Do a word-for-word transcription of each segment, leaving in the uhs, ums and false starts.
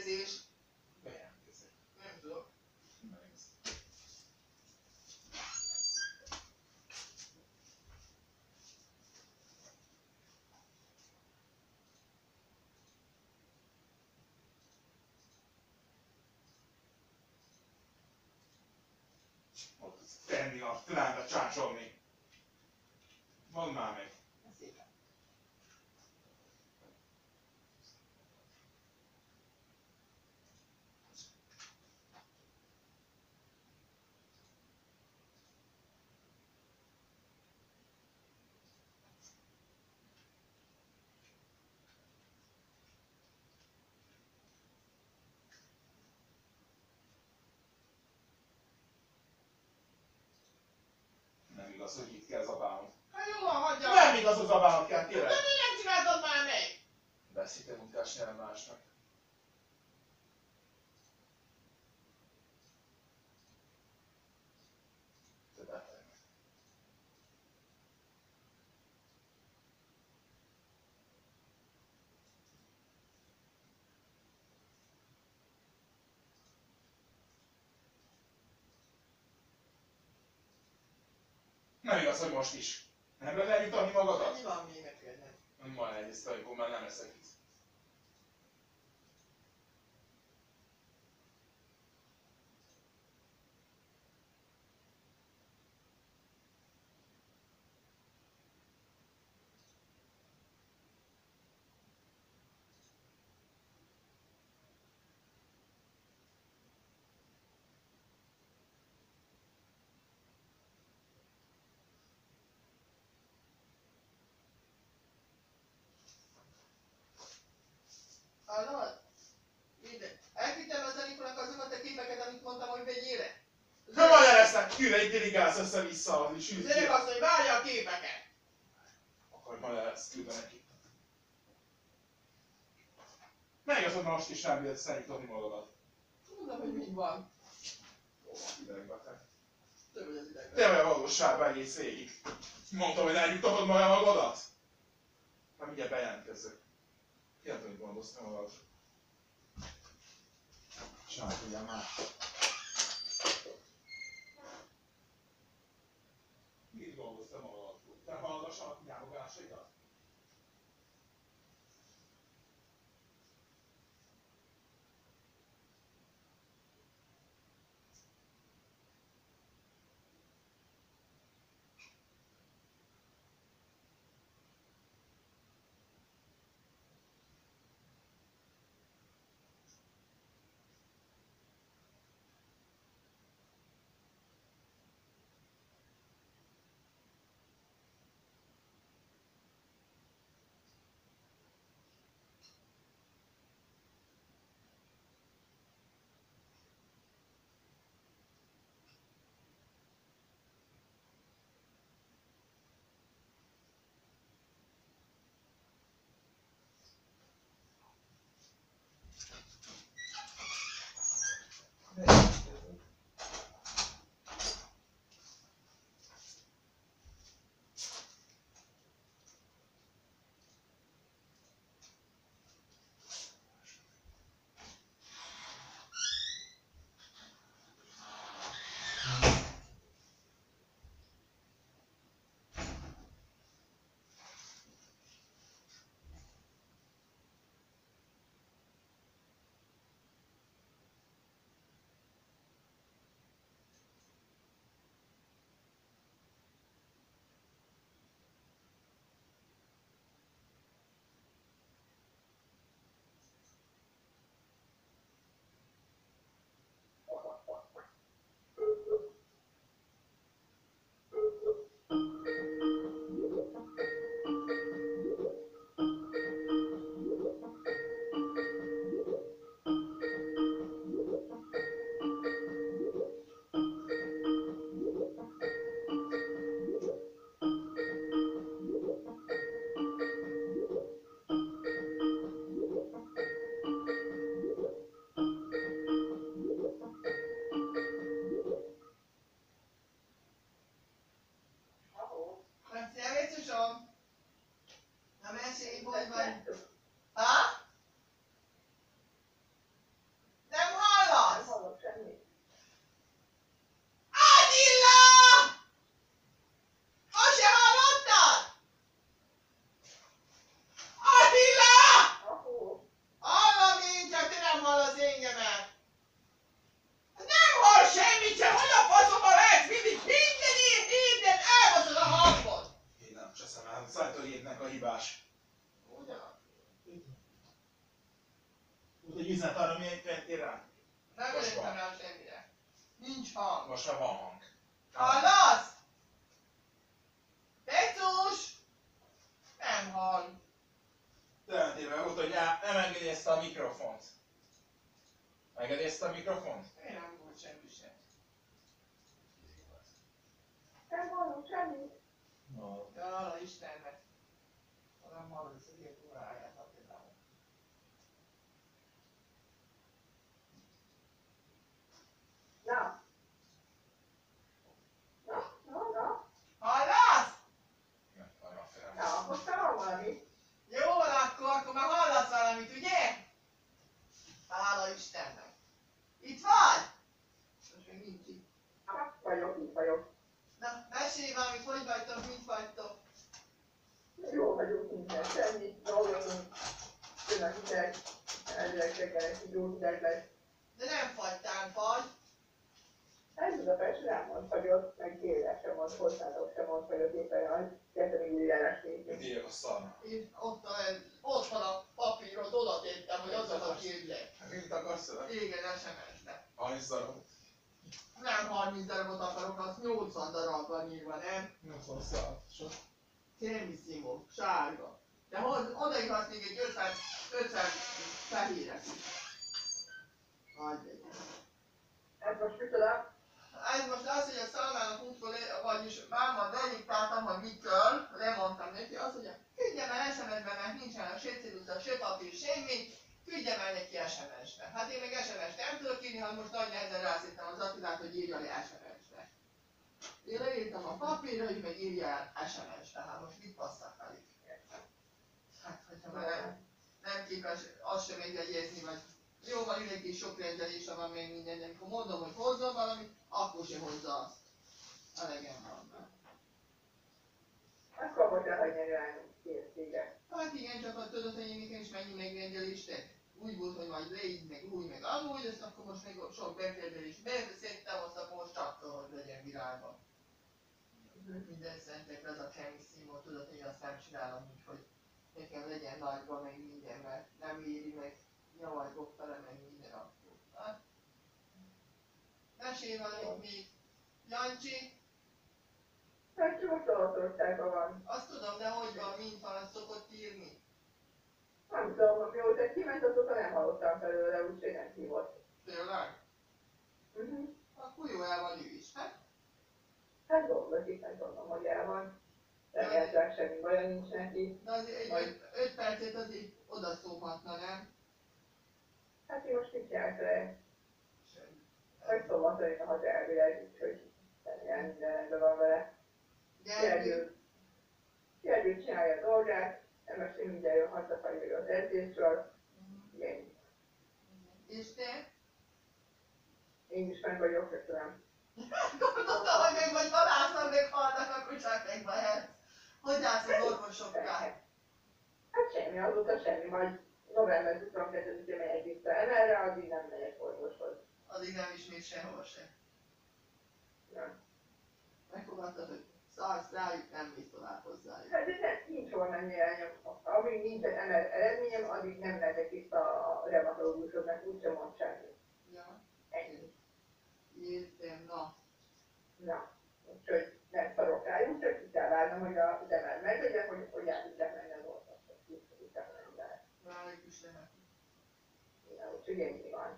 bejelentkezés. Bejelentkezés. Nem tudok. Ott tudsz tenni a lángra csácsolni. Mondd már meg. Szépen. Nem igaz, hogy itt kell zabálnod. Hát jó van, hagyja! Nem igaz, hogy zabálnod kell, De kérlek. miért nem csináltad már meg? Beszéltem munkás nyelvmásnak. Te beteg. Nem igaz, hogy most is. Nem lehet eljutatni magadat? Mi van még neked? Nem ma egyrészt, amikor már nem eszek itt. Hallod? Minden. Elküldtem az Anikónak azokat a képeket, amit mondtam, hogy vegyére? Nem majd elesznek, hűre, itt dirigálsz össze-vissza, és Az süt öreg ki. azt mondja, hogy várja a képeket! Akkor majd elesz, küldve neki. Nem igaz, hogy most is nem bírsz eljutatni magadat. Mondom, hogy mind van. Jó, idegbeteg. Több vagy az idegben. Te vagy a valóságban egész végig. Mondtam, hogy eljutatod maga magadat? Hát mindjárt bejelentkezzek. Ki nem tudom, hogy gondoztam magad. Csinálj, ugye már. Mit gondoztam magad? Te hallgassanak nyávogásaidat? nincs hang. Most már van hang. Hallasz? Pecus! Nem hall. Döntében volt, hogy á, nem engedi ezt a mikrofont. Engedi ezt a mikrofont? Én nem volt semmi sem. Nem hallom semmit. No. Ja, hála Istennek. Ha nem hallod ezt az ilyen óráját, hát például. Na. Na, na, na. Hallasz? Nem, arra fel. Na, most már van valami. Jó van akkor, akkor már hallasz valamit, ugye? Hála Istennek. Itt vagy? Most még nincs itt. Hát vagyok, itt vagyok. Na, mesélj valamit, hogy vagytok, mit vagytok? Jó vagyok, minden semmi. Dolgozunk. Jön a hideg. Elvileg reggelek, hogy jó hideg lesz. De nem fagytál, fagy. Ez Budapest nem mond fagyott, meg délre sem mond, hozzáadok sem mond fagyott, éppen a kezdeni időjárás Mit végén. írjak a szarnak? Én ott, a, ott van a papírod, oda tettem, hogy azokat írd le. Mit akarsz el? Igen, es em es-be. harminc darabot. Nem harminc darabot akarok, az nyolcvan darab van írva, nem? nyolcvan szál. Sok. Kémiszimó, sárga. De hoz, odaírhatsz még egy ötven, ötven fehéret is. Hagyj legyen. Ez most micsoda? Ez most az, hogy a Szalmának útkor, vagyis máma dediktáltam, hogy mit kell, lemondtam neki, az, hogy küldjem el es em es-ben, mert nincsen se ceruza, se papír, semmi, küldjem el neki es em es-be. Hát én meg es em es-t nem tudok írni, hanem most nagy nehezen rászítem az Attilát, hogy írja le es em es-be. Én leírtam a papírra, hogy meg írja el es em es-be, hát most mit passzak velük? Hát, hogyha már nem, nem képes azt sem megjegyezni, vagy jó van, ül egy kis sok rendelése van még minden, de amikor mondom, hogy hozzon valamit, akkor sem hozza azt. Elegem van már. Akkor most elhagyni ránk két vége. Hát igen, csak ha tudod, hogy én nekem is mennyi megrendeléstek. Úgy volt, hogy majd leígy, meg úgy, meg amúgy, ezt akkor most még sok megrendelést beszedtem, azt akkor most csak hogy legyen virágban. Minden szentekre az a Chemissimo, tudod, hogy azt nem csinálom úgy, hogy nekem legyen nagyban, meg minden, mert nem éri meg nyavajgok vele, meg minden akkor. Hát? Mesélj valamit még. Jancsi, Hát csak most Olaszországban van. azt tudom, de hogy van, mint van, azt szokott írni. Nem tudom, mióta kiment, azóta nem hallottam felőle, úgyhogy nem hívott. Tényleg? Uh-huh. Akkor jó el van ő is, hát? Hát dolgozik, nem tudom, hogy el van. Remélhetőleg semmi baja nincs neki. De azért egy Majd- öt, öt percet azért odaszólhatna, nem? Hát én most mit csinálsz vele? Semmi. Vagy szombatra jön a haza elvileg, úgyhogy remélem minden rendben van vele. Gyergő, Gergő. Gergő csinálja a dolgát, nem most én mindjárt jön hazafelé az edzésről. Igen. és te? Én is meg vagyok, köszönöm. Gondoltam, hogy meg vagy valásznak, meg halnak, akkor csak megvahetsz. Hogy állsz az orvosokkal? Hát semmi, azóta semmi, majd november huszonkettedikén megyek vissza emelre, addig nem megyek orvoshoz. Addig nem is még sehol se. Nem. Megfogadtad, hogy szarsz rájuk, nem mész tovább hozzájuk. Hát de nem, nincs hol menni elnyom. Amíg nincsen emel eredményem, addig nem megyek vissza a reumatológusoknak, úgysem mond semmi. Ja, Ennyi. értem, na. Na, úgyhogy nem szarok rájuk, csak ki kell várnom, hogy az emel meglegyen, hogy, hogy át tudják menni az orvoshoz. Úgy tudják menni vele. Rájuk is lehet. Ja, úgyhogy ennyi van.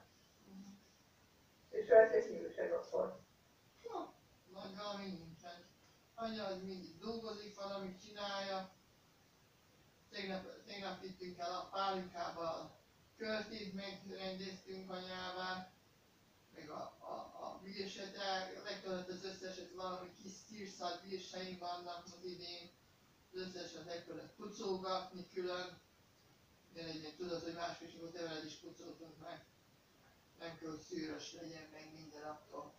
És az egy nyílőség akkor. Ja, nagy valami nincsen. Anya az mindig dolgozik, valamit csinálja. Tegnap, tegnap vittünk el a pálinkába a körtét, megrendeztünk anyával. Meg a, a, a virset, megtudott az összeset, valami kis szírszalt virseink vannak az idén. Az összeset meg kellett pucolgatni külön. Ugyanegyen tudod, hogy máskor eveled is pucoltunk meg. Nem kell, hogy szűrös legyen meg minden akkor.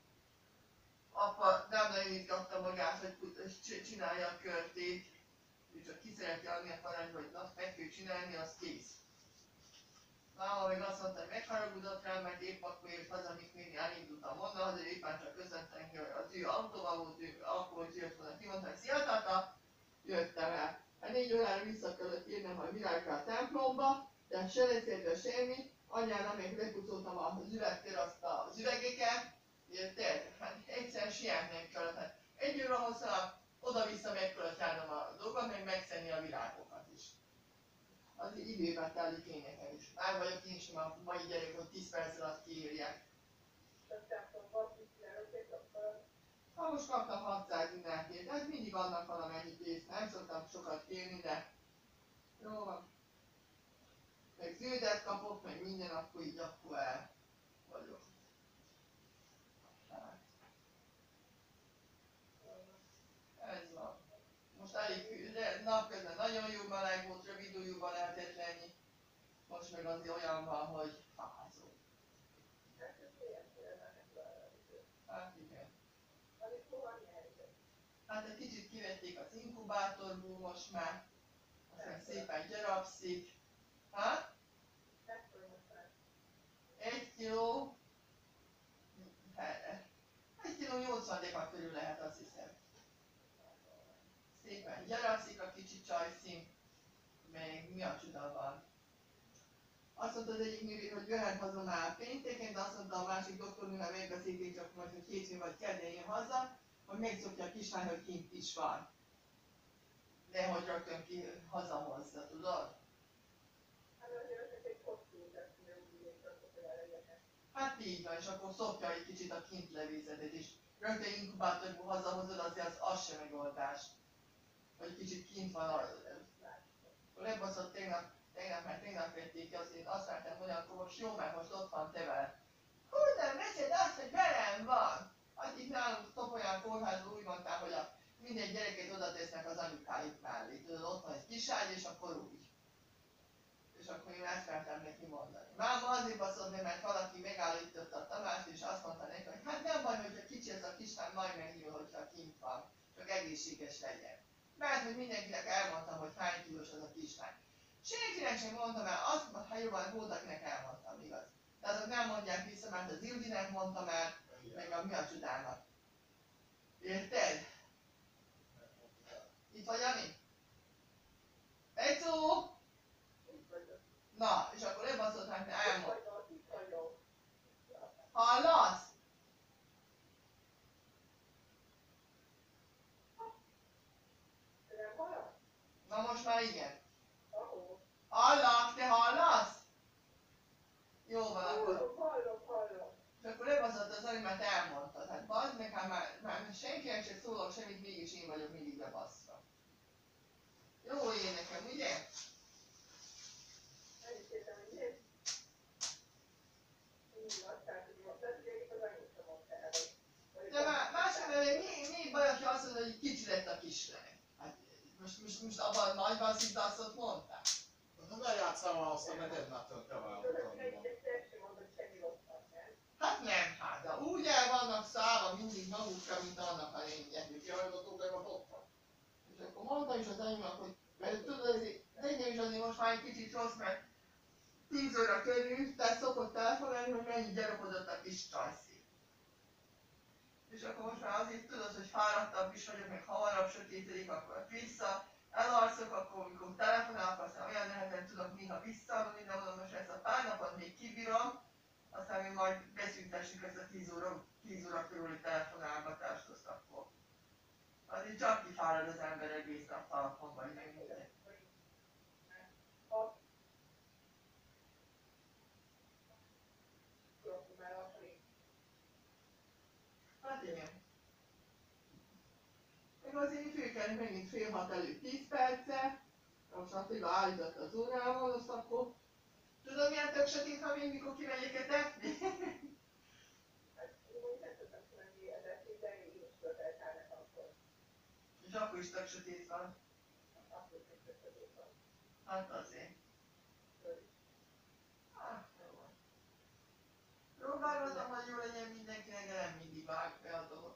Apa nem nagyon izgatta magát, hogy put- c- csinálja a körtét. Ő csak ki szereti adni a parancsba, hogy azt meg kell csinálni, az kész. Máma meg azt mondta, hogy megharagudott rám, mert épp akkor ért haza, amikor én elindultam onnan, de éppen csak köszöntem, hogy az ő autóval volt, ő akkor, hogy jött volna, kimondta, hogy szia tata, jöttem el. Hát négy órára vissza kellett érnem, hogy virágra a templomba, de se lecélve semmi, anyára még lepucoltam az üvegteraszt az üvegeket, érted? velük én nekem is. Már vagyok én sem a mai gyerek, hogy tíz perc alatt kiírják. Ha most kaptam hatszáz dinárkért, ez mindig annak valamennyi pénzt, nem szoktam sokat kérni, de jó van. Meg zöldet kapok, meg minden, akkor így akkor el vagyok. Hát. Ez van. Most elég hű, de napközben nagyon jó meleg volt, rövid ujjúban lehetett lenni. Most meg azért olyan van, hogy fázó. Hát igen. Hát egy kicsit kivették az inkubátorból most már. Aztán szépen gyarapszik. Hát? Egy kiló... Egy kiló nyolcvan deka körül lehet, azt hiszem. Szépen gyarapszik a kicsi csajszín. Még mi a csuda van? Azt mondta az egyik nővér, hogy jöhet haza már pénteken, de azt mondta a másik doktornővel megbeszélték csak majd, hogy hétfőn vagy kedden jön haza, hogy megszokja a kislány, hogy kint is van. De hogy rögtön ki hazahozza, tudod? Hát így van, és akkor szokja egy kicsit a kint levészetet is. Rögtön inkubátorból hazahozod, azért az, az sem megoldás. Hogy kicsit kint van a... Lebaszott tegnap, tegnap már tegnap vették ki, azért azt vártam, hogy akkor most jó, mert most ott van te veled. Hú, nem veszed azt, hogy velem van! Hát itt nálunk Topolyán kórházban úgy mondták, hogy a minden gyereket oda tesznek az anyukájuk mellé. Tudod, ott van egy kiságy, és akkor úgy. És akkor én ezt vártam neki mondani. Máma azért baszott be, mert valaki megállította a Tamást, és azt mondta neki, hogy hát nem baj, hogyha kicsi ez a kislány, majd megnő, hogyha kint van. Csak egészséges legyen. Mert hogy mindenkinek elmondtam, hogy hány kilós az a kislány. Senkinek sem mondtam el, azt, ha jobban volt, akinek elmondtam, igaz. De azok nem mondják vissza, mert az Ildinek mondtam el, meg a mi a csodának. Érted? Itt vagy, Jani? Becó! Na, és akkor lebaszott meg, elmond. Hallasz? Na most már igen. Hallak, te hallasz? Jó van, akkor. És akkor lebaszott az Ani, mert elmondtad. Hát bazd meg, hát már, már senkinek sem szólok semmit, mégis én vagyok mindig bebaszva. Jó énekem, ugye? De már mások, mert mi, mi baj, ha azt mondod, hogy kicsi lett a kislány? Hát most, most, most abban nagyban szintasztot mondtál? Na ne játsszál már azt, mert nem láttam te Hát nem, hát, de úgy el vannak szállva mindig magukra, mint annak a lényeg. Mi kihajlottuk meg a topra? És akkor mondta is az enyémnek, hogy mert tudod, az enyém is azért most már egy kicsit rossz, mert tíz óra körül, tehát szokott telefonálni, hogy mennyit gyarapodott a kis csajszék. És akkor most már azért tudod, hogy fáradtabb is vagyok, meg hamarabb sötétedik, akkor vissza, elalszok, akkor amikor telefonálok, aztán olyan nehezen tudok néha visszaaludni, de mondom, most ezt a pár napot még kibírom, aztán mi majd beszüntessük ezt a tíz óra, tíz óra körüli telefonálgatást, azt akkor. Azért csak kifárad az ember egész nap telefonban, vagy meg minden. Hát igen. Meg azért főkelni megint fél hat előtt tíz perce, most Attila állított az órával, azt akkor tudod milyen tök sötét, ha még mikor kimegyek etetni? És akkor is tök sötét van. Hát azért. Hát, jó van. Próbálkozom, hogy jó legyen mindenkinek, de nem mindig vág be a dolog.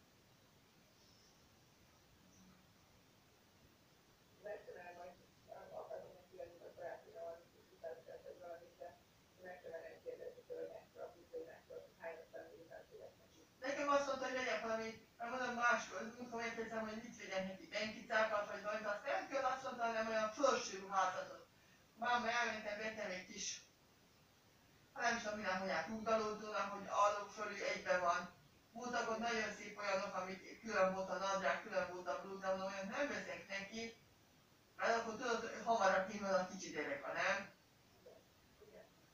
Nekem azt mondta, hogy legyen valami, mert mondom máskor, mikor megkérdezem, hogy mit vegyen neki, benkicákat vagy valamit, azt nem kell, azt mondta, hanem olyan felső ruházatot. Máma elmentem, vettem egy kis, hát nem is tudom, milyen mondják, rúgdalódónak, hogy alul fölül egyben van. Voltak ott nagyon szép olyanok, amik külön volt a nadrág, külön volt a blúza, mondom, olyan nem veszek neki, mert akkor tudod, hamarabb kinyúl a kicsi dereka, nem?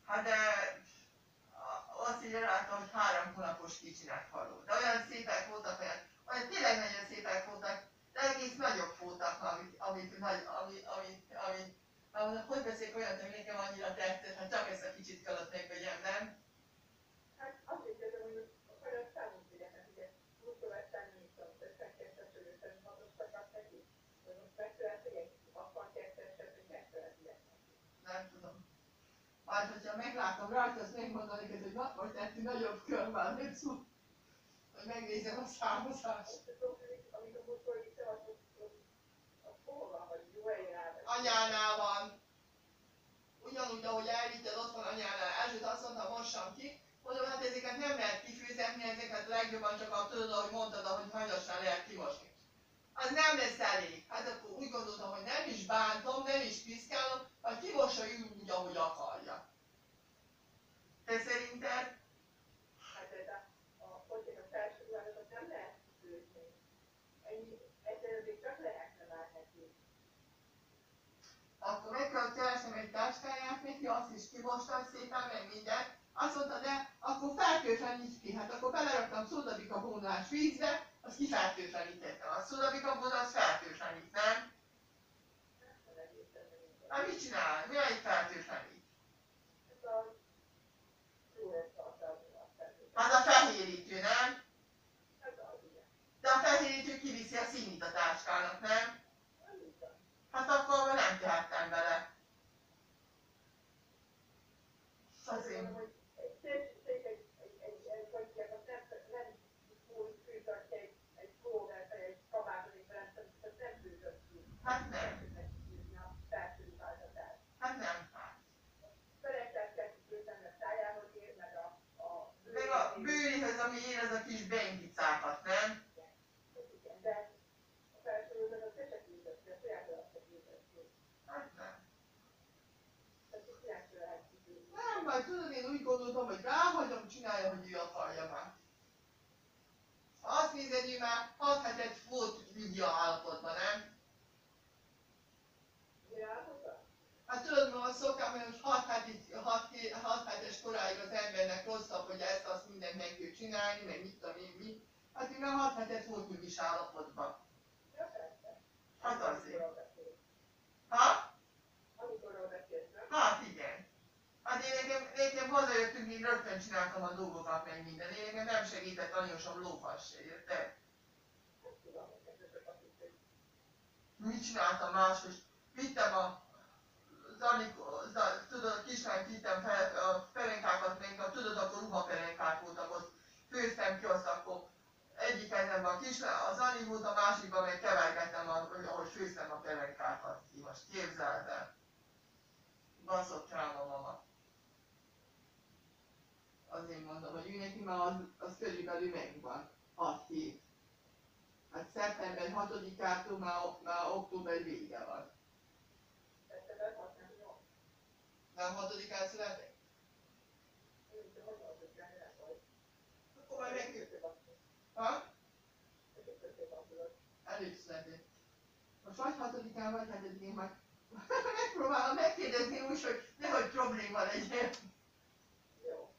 Hát de a- azt így láttam, hogy három hónapos kicsinek haló. De olyan szépek voltak, olyan, olyan tényleg nagyon szépek voltak, de egész nagyobb voltak, amit, amit, nagy, ami, amit, amit, amit, hogy beszéljek olyat, hogy nekem annyira tetszett, hát csak ezt a kicsit kellett megvegyem, nem? Hát azt is kérdezem, hogy hogy a számunk figyelnek, ugye, múltkor vettem, mint tudom, ötvenkettős, ötvenhatos neki, hogy most megszületik egy hatvankettőset, hogy megszületik neki. Nem tudom. Majd, hogyha meglátom rajta, azt megmondani neked, hogy na, most ettől nagyobb körben lépsz, hogy megnézem a számozást. Amikor múltkor vittem, az hol van, vagy jó helyen áll? Anyánál van. Ugyanúgy, ahogy elvitted, ott van anyánál. Elsőt azt mondta, mossam ki. Mondom, hát ezeket nem lehet kifizetni, ezeket legjobban csak a tudod, ahogy mondtad, ahogy hanyosan lehet kimosni. Az nem lesz elég. Hát akkor úgy gondoltam, hogy nem is bántom, nem is piszkálom, hanem kimossa úgy, ahogy akarja. Te szerinted? Hát ez a, a, hogy a felső ruházatot nem lehet kifőzni. Ennyi, egyszerűen még csak lehetne már neki. Akkor meg kell keresnem egy táskáját neki, azt is kimostam szépen, meg mindent. Azt mondta, de akkor fertőtleníts ki. Hát akkor beleraktam szódabikarbonás vízbe, azt kifertőtlenítettem. A szódabikarbon az fertőtlenít, nem? Nem egészen minden. Hát mit csinál? Mi a egy fertőtlenít? Ez a fluoresz tartalmú a felhőt. Hát a fehérítő, nem? Ez az, ugye. De a fehérítő kiviszi a színit a táskának, nem? Nem így van. Hát akkor nem tehettem bele. Azért. Mondom, hogy egy szép, egy, egy, egy, egy, hogy mondjam, az nem, nem úgy fűtött egy, egy pulóvert, vagy egy kabátot, egy rendszert, az nem fűtött ki. Hát nem. A felső ruházatát. Hát nem. Hát. Szeretett kell kifőzni a szájához ér, meg a, a Meg a bőrihöz, ami ér, az a kis benkicákat, nem? Igen, de a felső ruházat se fűtött ki, a sajátodat se fűtött ki. Hát nem. Tehát itt minek lehet kifőzni? Nem, majd tudod, én úgy gondoltam, hogy ráhagyom, csinálja, hogy ő akarja már. Ha azt nézed, ő már hat hetet volt nyugja állapotban, nem? Mire állapota? Hát tudod, ma szoktam, hogy hat hetes koráig az embernek rosszabb, hogy ezt azt mindent meg kell csinálni, meg mit tudom én mi. Hát ő már hat hetet volt nyugis állapotban. Ja, persze. Hát azért. Amikorról beszélsz. Ha? Amikorról beszélsz, nem? Hát igen. Hát én nekem, nekem hazajöttünk, én rögtön csináltam a dolgokat, meg minden. Én nekem nem segített anyósom lófasz se, érted? Nem tudom, hogy ez sokat is. Mit csináltam máshogy? Vittem a Zanikó, tudod, a kislányt vittem fel, a perenkákat, még a, tudod, akkor ruhaperenkák voltak ott. Főztem ki azt, akkor egyik kezemben a kislány, az Zani volt, a másikban meg kevergettem, ahogy főztem a perenkákat ki. Most képzeld el. Baszott rám a mama. Azért mondom, hogy ő neki már az, az körülbelül megvan. hat hét. Hát szeptember hatodikától már, már október vége van. Szeptember hatodikán. Nem hatodikán születek? Én tudom, hogy hatodikán nem vagy. Akkor majd meg... Ha? Összekötő kapcsolat. Előbb született. Most vagy hatodikán, vagy hetedikén majd megpróbálom megkérdezni úgy, hogy nehogy probléma legyen. Jó.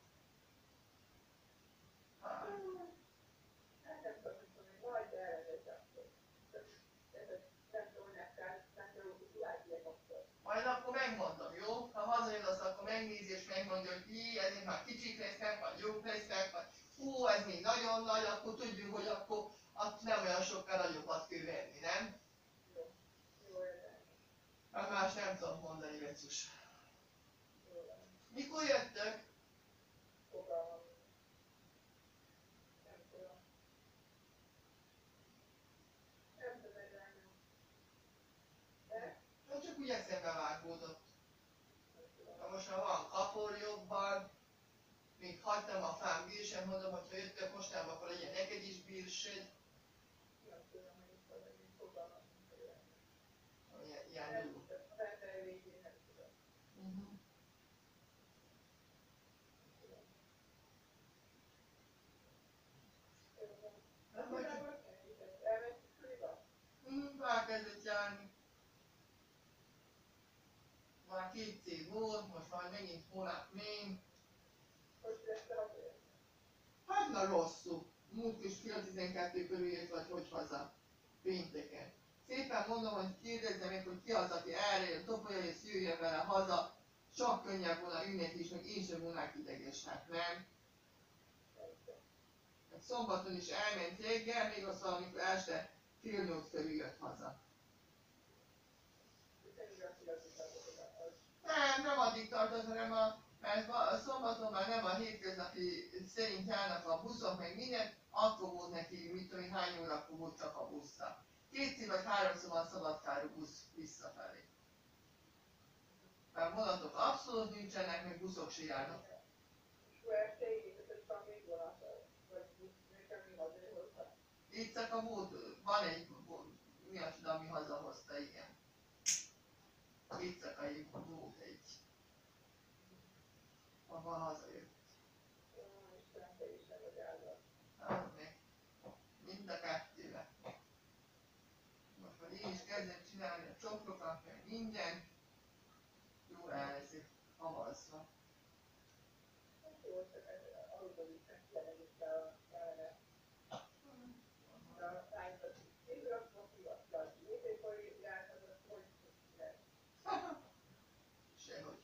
Ha. Hát nem tudom, hogy mondani, majd elvezet akkor. Nem tudom, hogy nektel, nem tudom, hogy tudják ilyen kapcsolat. Majd akkor megmondom, jó? Ha hazajön, azt akkor megnézi és megmondja, hogy jé, ezek már kicsik lesznek, vagy jók lesznek, vagy hú, ez még nagyon nagy, akkor tudjuk, hogy akkor, akkor nem olyan sokkal nagyobbat kell venni, nem? Jó. Jó, értem. Hát más nem tudom mondani, Vecus. Jó van. Mikor jöttök? Fogalmam. Nem tudom. Nem tudom, hogy lányom. De? Hát csak úgy eszembe vágódott. Nem tudom. Na most már van kapor jobban, még hagytam a fám bírsem, mondom, hogy ha jöttök mostában, akkor legyen neked is bírsed. Nem tudom, hogy itt van, hogy fogalmam. Ilyen, ilyen Nem dolgok. tudom. A február végén nem tudom. Uh-huh. Nem vagy csak... Mm, elkezdett járni. már két cég volt, most majd megint hónap még. Hogy lesz a Hát na rosszul. Múlt is fél tizenkettő körül ért vagy hogy haza. Pénteken. Szépen mondom, hogy kérdezzem meg, hogy ki az, aki elre topolja és jöjjön vele haza. Csak könnyebb volna ünnepi is, meg én sem volnák idegesnek, nem? Meg szombaton is elment reggel, még az valamikor este fél nyolc körül jött haza. Nem, nem addig tartott, hanem a, mert a szombaton már nem a hétköznapi szerint járnak a buszok, meg minden, akkor volt neki, mit tudom én, hány órakor volt csak a buszra. Kétszer vagy háromszor van szabadkárú busz visszafelé. Mert vonatok abszolút nincsenek, meg buszok se járnak. Itt csak a volt, van egy, mi a csoda, ami hazahozta, igen. Itt csak egy volt egy. Maga hazajött. Hát meg. Mind a kettőre. Most már én is kezdem csinálni a csokrokat, meg mindent. Jó el leszek havazva. Sehogy.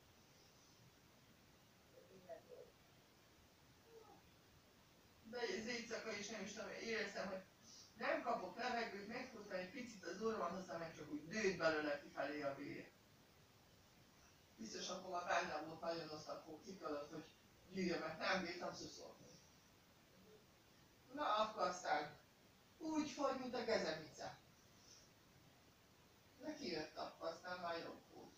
De ez éjszaka is nem is tudom, éreztem, hogy nem kapok levegőt, megfutva egy picit az orromon, aztán meg csak úgy dőlt belőle kifelé a vér. Biztos akkor már bennem volt nagyon azt, akkor kikölött, hogy gyűjjön, mert nem bírtam szuszolni. Na akkor aztán úgy fogy, mint a gezemice. De kijött akkor, aztán már jobb volt.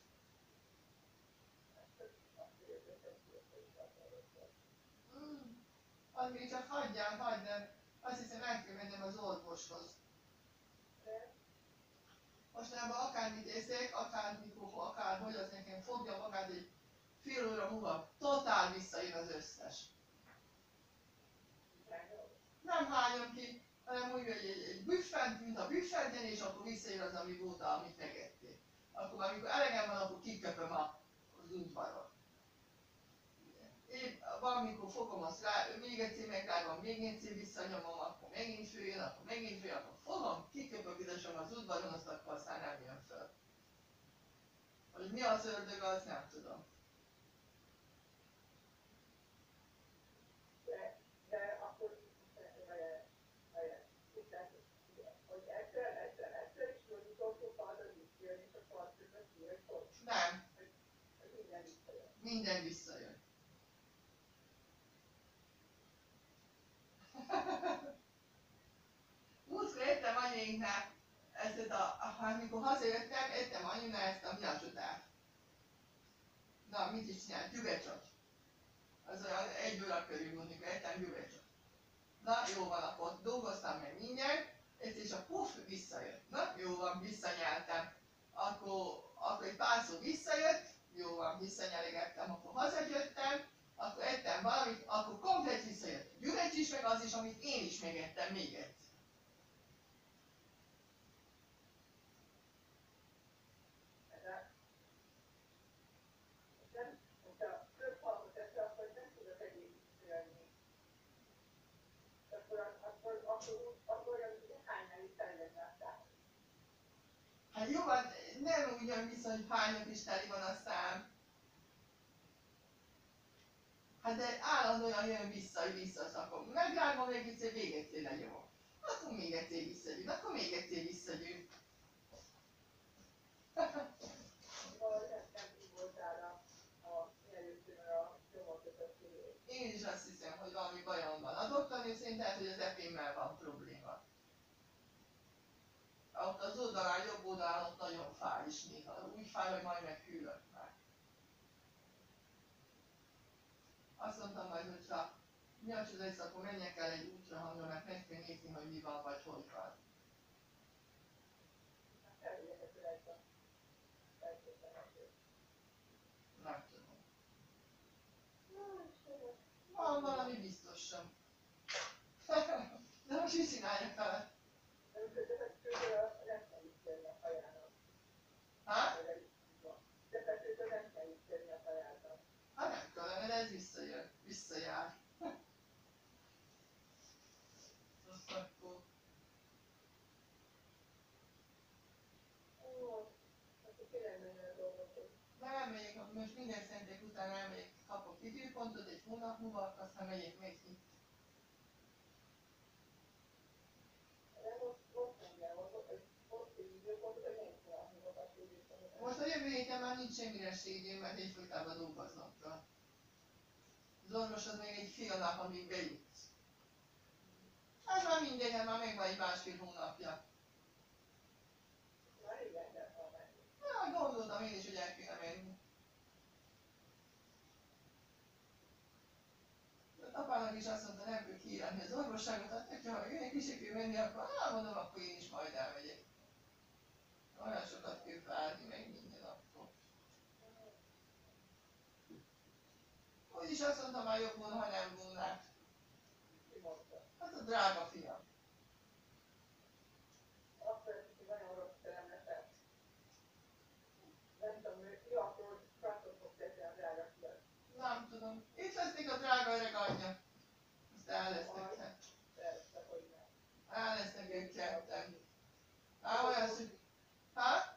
Hmm. Az még csak hagyjál, hagyd, de azt hiszem el kell mennem az orvoshoz. Mostanában akármit eszek, akármikor, akárhogy, az nekem fogja magát egy fél óra múlva, totál visszajön az összes. Nem hányom ki, hanem úgy, hogy egy, egy büffent, mint a büffenten, és akkor visszajön az, ami volt, amit megettél. Akkor már, amikor elegem van, akkor kiköpöm a, az udvaron. Én valamikor fogom azt rá, még egyszer megrágom, még egyszer visszanyomom, akkor megint följön, akkor megint följön, akkor fogom, kiköpök üdösöm az udvaron, azt akkor aztán nem jön föl. Hogy mi az ördög, az nem tudom. Nem. Minden visszajön. Múltkor ettem anyénknál, ezt a, hát mikor hazajöttem, ettem anyénknál ezt a miacsotát. Na, mit is csinál? Gyümölcsöt. Az olyan egy óra körül volt, mikor ettem gyümölcsöt. Na, jó van, akkor dolgoztam meg mindent, és a puff visszajött. Na, jó van, visszanyeltem. Akkor, akkor egy párszor visszajött, jó van, visszanyelegettem, akkor hazajöttem, akkor ettem valamit, akkor komplet visszajött. Gyümölcs is, meg az is, amit én is megettem még egyszer. Hát jó, hát nem úgy jön vissza, hogy hányok is teli van a szám. Hát de állandóan jön vissza, hogy visszaszakom. Megrágom még egyszer, még egyszer lenyomom. Akkor még egyszer visszagyűn, akkor még egyszer visszagyűn. Én is azt hiszem, hogy valami bajom van. A doktornő szerint lehet, hogy az epémmel van probléma. Ott az oldalán, jobb oldalán ott nagyon fáj is néha. Úgy fáj, hogy majd meghűlök már. Azt mondtam majd, hogyha mi a csoda, akkor menjek el egy ultrahangra, mert meg kell nézni, hogy mi van, vagy hogy van. Nem tudom. Van valami biztos sem. De most mit csináljak vele? Hát? ez visszajön, visszajár. Azt akkor elmegyek, most minden szentek után elmegyek, kapok időpontot, egy hónap múlva, aztán megyek még ki. Most a jövő héten már nincs semmire se idő, mert egyfolytában dolgoznom kell. Az orvos az még egy fél nap, amíg bejutsz. Hát már mindegy, hát már megvan egy másfél hónapja. Na, gondoltam én is, hogy el kéne menni. A apának is azt mondta, nem kell kiírni az orvosságot, hát hogyha ha őnek is kell menni, akkor hát mondom, akkor én is majd elmegyek. Olyan sokat kell fáradni meg minden akkor. Úgyis azt mondta, már jobb volna, ha nem volnák. Hát a drága fiam. Nem tudom. Itt lesznek a drága öreg anyja. Azt el lesznek hát. El lesznek ők ketten. Á, olyan szük... Hát?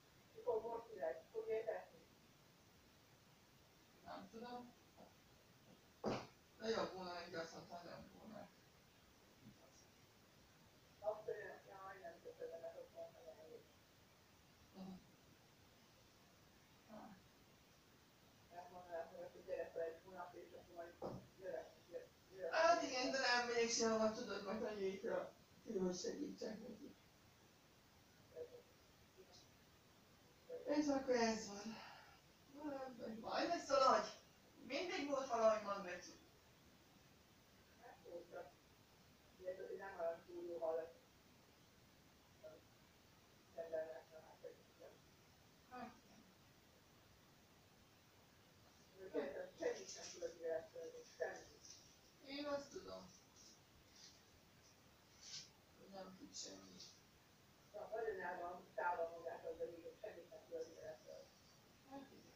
Nem tudom. De jobb volna, neki azt mondta, nem volna. Hát igen, de nem megyek sehova, tudod, majd a jétra, hogy segítsek neki. És akkor ez van. Majd lesz valahogy. Mindig volt valahogy, mondd meg. Én azt tudom. Hogy nem tud semmit. Hát igen.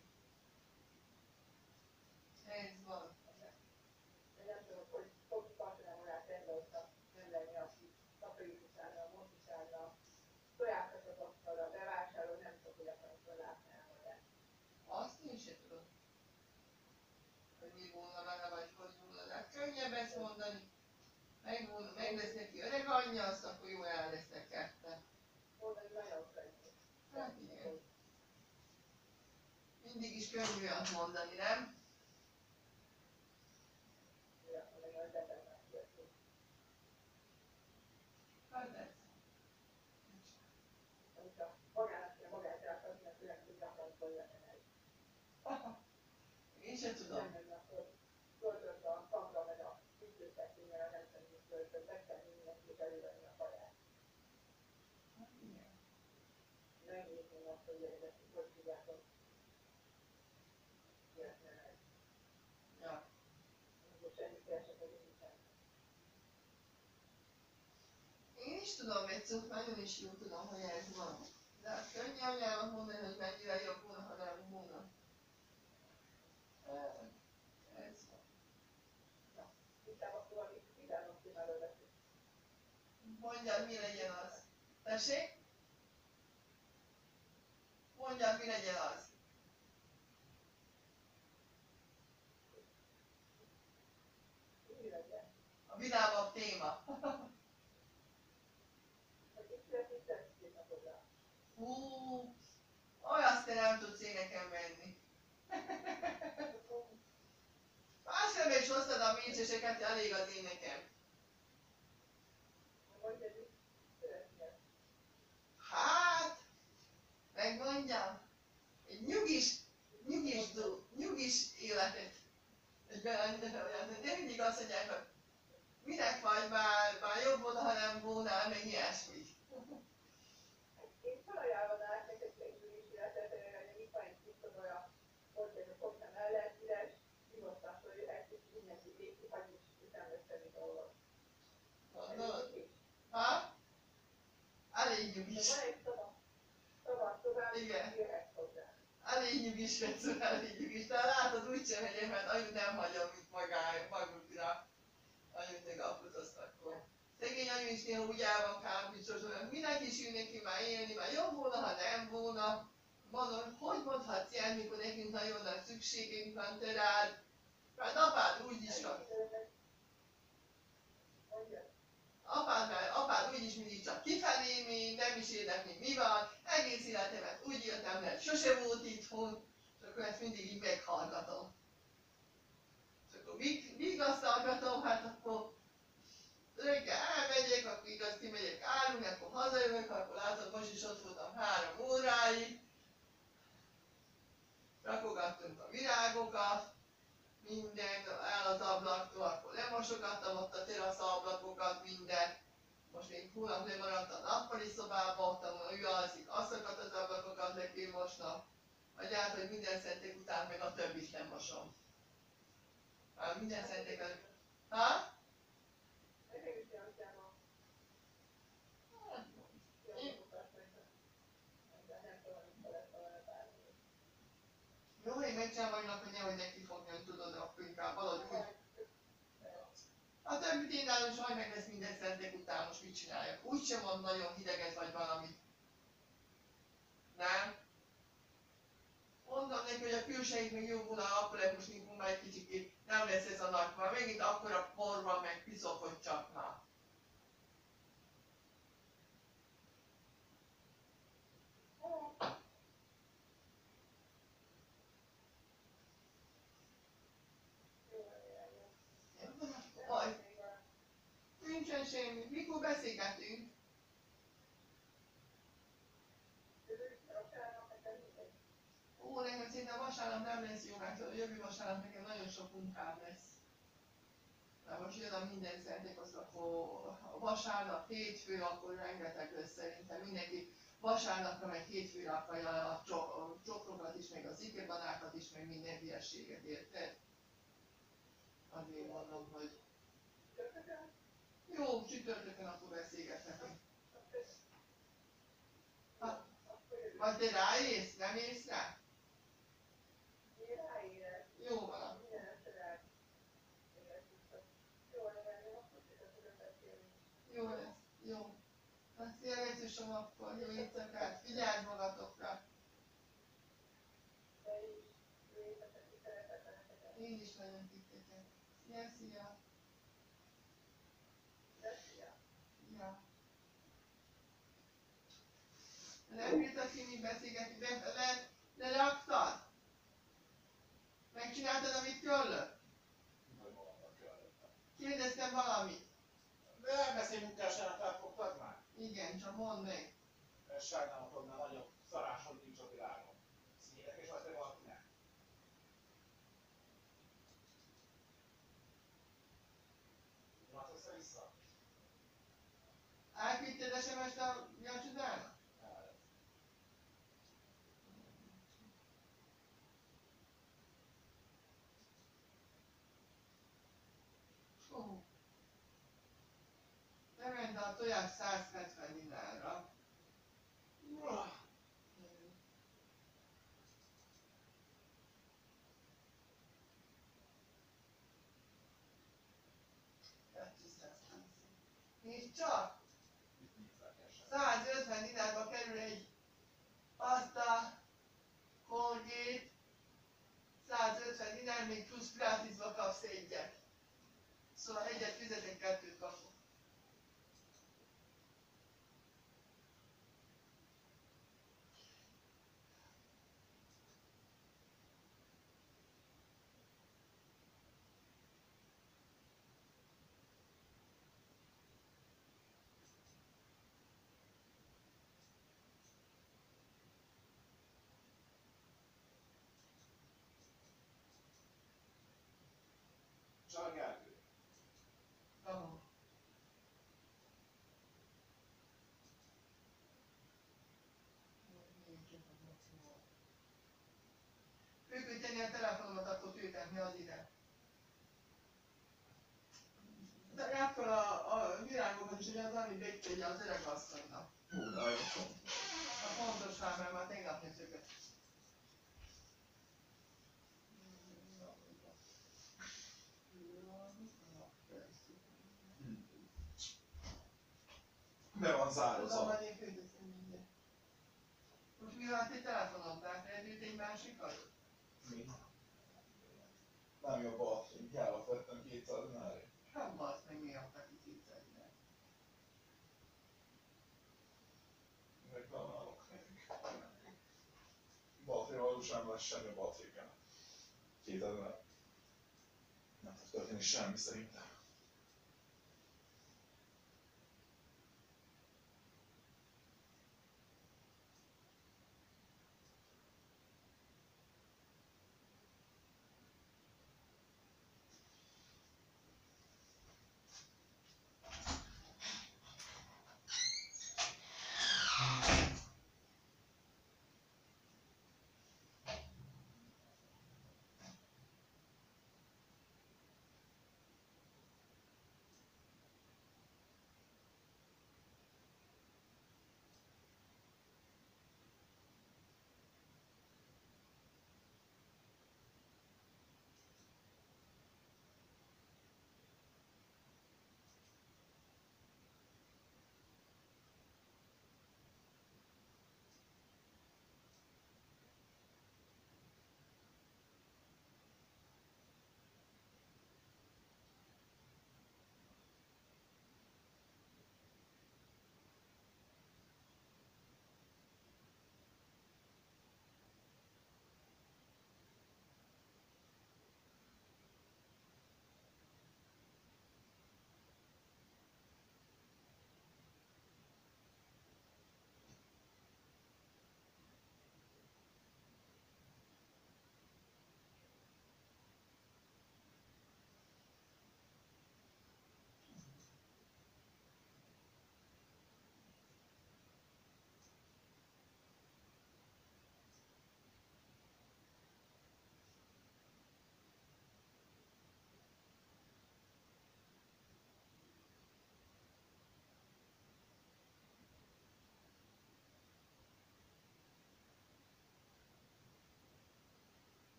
Ez van. Azt én se tudom. Hogy mi volna vele, vagy hogy volna. De hát könnyebb ezt mondani. Meg, volna, meg lesz neki öreg anyja, azt akkor jó el lesznek ketten. Hát igen. Mindig is könnyű azt mondani, nem? Hát ez. Én se tudom. Hát igen. Ja. Én is tudom, Metszó, nagyon is jól tudom, hogy ez van. De hát könnyű anyámat mondani, hogy mennyire jobb volna, ha nem volna. Ez van. Mondjad, mi legyen az. Tessék? Mondjad, mi legyen az. A vidámabb téma. Hú, olyaszt te nem tudsz éneken menni. Másfélbe is hoztad a mécseseket, elég az énekem. Hát, megmondjam, egy nyugis, nyugis, nyugis életet. De mindig azt mondják, hogy minek vagy, már, már jobb volna, ha nem volnál, meg ilyesmi. Én felajánlanák neked egy nyugis életet, hogy mit van egy kicsit olyan, hogy ez a fogtam ellen, üres, nyugodtan följöhet, és mindenki végig, hogy is nem lesz semmi dolog. Gondolod? Ha? Elég nyugis. Van egy szabad, szabad tovább, igen. jöhet hozzá. Elég nyugis. is vetszünk elvigyük is, de látod úgysem megyek, mert anyu nem hagyom, mint magája, magukra. Anyu még aputoztak. Szegény anyu is néha úgy el van kámpicsos, hogy mindenki sül neki már élni, már jobb volna, ha nem volna. Mondom, hogy mondhatsz ilyen, mikor nekünk nagyon nagy szükségünk van te rád. Hát apád úgy is van. Apád, már, apád úgyis mindig csak kifelé mély, nem is érdekli mi van, egész életemet úgy éltem, mert sose volt itthon, és akkor ezt mindig így meghallgatom. És akkor vigasztalgatom, hát akkor reggel elmegyek, akkor igaz kimegyek állni, akkor hazajövök, akkor látod, most is ott voltam három óráig. Rakogattunk a virágokat, mindent el az ablaktól, akkor lemosogattam ott a teraszablakokat, mindent. Most még hónap lemaradt a nappali szobába, ott ahol ő alszik, azokat az ablakokat le kell mosnom. Vagy át, hogy minden szentek után meg a többit nem mosom. Hát minden szentek... Ha? Jó, én megcsinálom annak, hogy nehogy neki fogni, hogy tudod, akkor inkább valahogy úgy. A többit én nálunk majd meg lesz minden szentek után, most mit csináljak? Úgysem van nagyon hideget vagy valamit. Nem? Mondtam neki, hogy a külsejét még jó volna, akkor lehet most nincs már egy kicsikét, nem lesz ez a nagy, már megint akkora por van, meg piszok, hogy csak már. Nincsen semmi. Mikor beszélgetünk? Ó, nekem szinte vasárnap nem lesz jó, mert a jövő vasárnap nekem nagyon sok munkám lesz. Na most jön a minden szentek, az akkor vasárnap, hétfő, akkor rengeteg lesz szerintem. Mindenki vasárnapra meg hétfőre akarja a csokrokat is, meg az ikebanákat is, meg minden hülyeséget, érted? Azért mondom, hogy... Jó, csütörtökön akkor beszélgetnek. Ha, vagy te ráész? Nem ész rá? Jó van. Jó lesz, jó. Beszélgetősöm akkor, jó éjszakát, vigyázz magatokra. Én is nagyon titeket. Szia, szia. Ja. Nem bírtad ki, mit beszélgetni, de le, leraktad? Megcsináltad, amit kellett? Kérdeztem valamit. De elbeszélünk el, sem felfogtad már? Igen, csak mondd meg. Ez sajnálatodnál nagyobb szarásod nincs a világon. Ez érdekes vagy te valakinek? Nyomat össze-vissza? Elküldted es em est a Jacsudának? Ó. Lement a tojás száz hetven dinárra. Nézd csak! százötven dinárba kerül egy pasta, Colgate, százötven dinár, még plusz gratisba kapsz egyet. Szóval egyet fizetek, kettőt kapok. Csak Gergő. Ahol. Főköteni a telefonomat, akkor töltetni az ide. De akkor a, a virágokat is, hogy az, ami megtegye az öreg asszonynak. Hú, nagyon A fontos rá, mert már tegnap nézőket. Be van Tudom, zározva. majd én főteszem mindjárt. Most mi van a ti telefonon? Ráterült egy másikat? Mi? Nem jobb a hiába vettem kétszáz dinárért. Hát basz meg mi adtak ki kétszáz dinár. Reklamálok nekik. Baltrival valós nem lesz semmi a Baltrikán. kétszáz dinár. Nem fog történni semmi szerintem.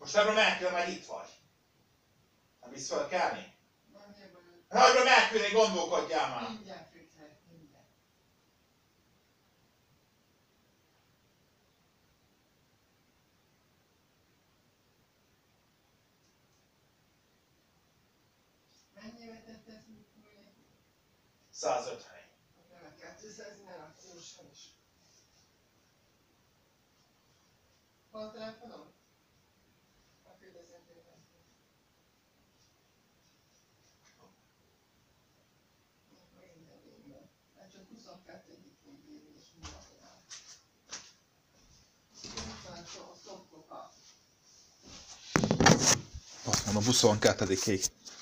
Most erről megkülön, már itt vagy. Nem visz fel kelni? Nem jövő. Erről megkülni, gondolkodjál már. Mindjárt fixek, mindjárt. Mennyibe tett ez újra? százötven. Nem a kétszáz, mert akciósan is. Hol a telefonom? A küldözendőben. Minden végben. Hát csak huszonkettődik végén és mindenhol. Huszonöt szokkokat. Azt mondom, huszonkettedikig.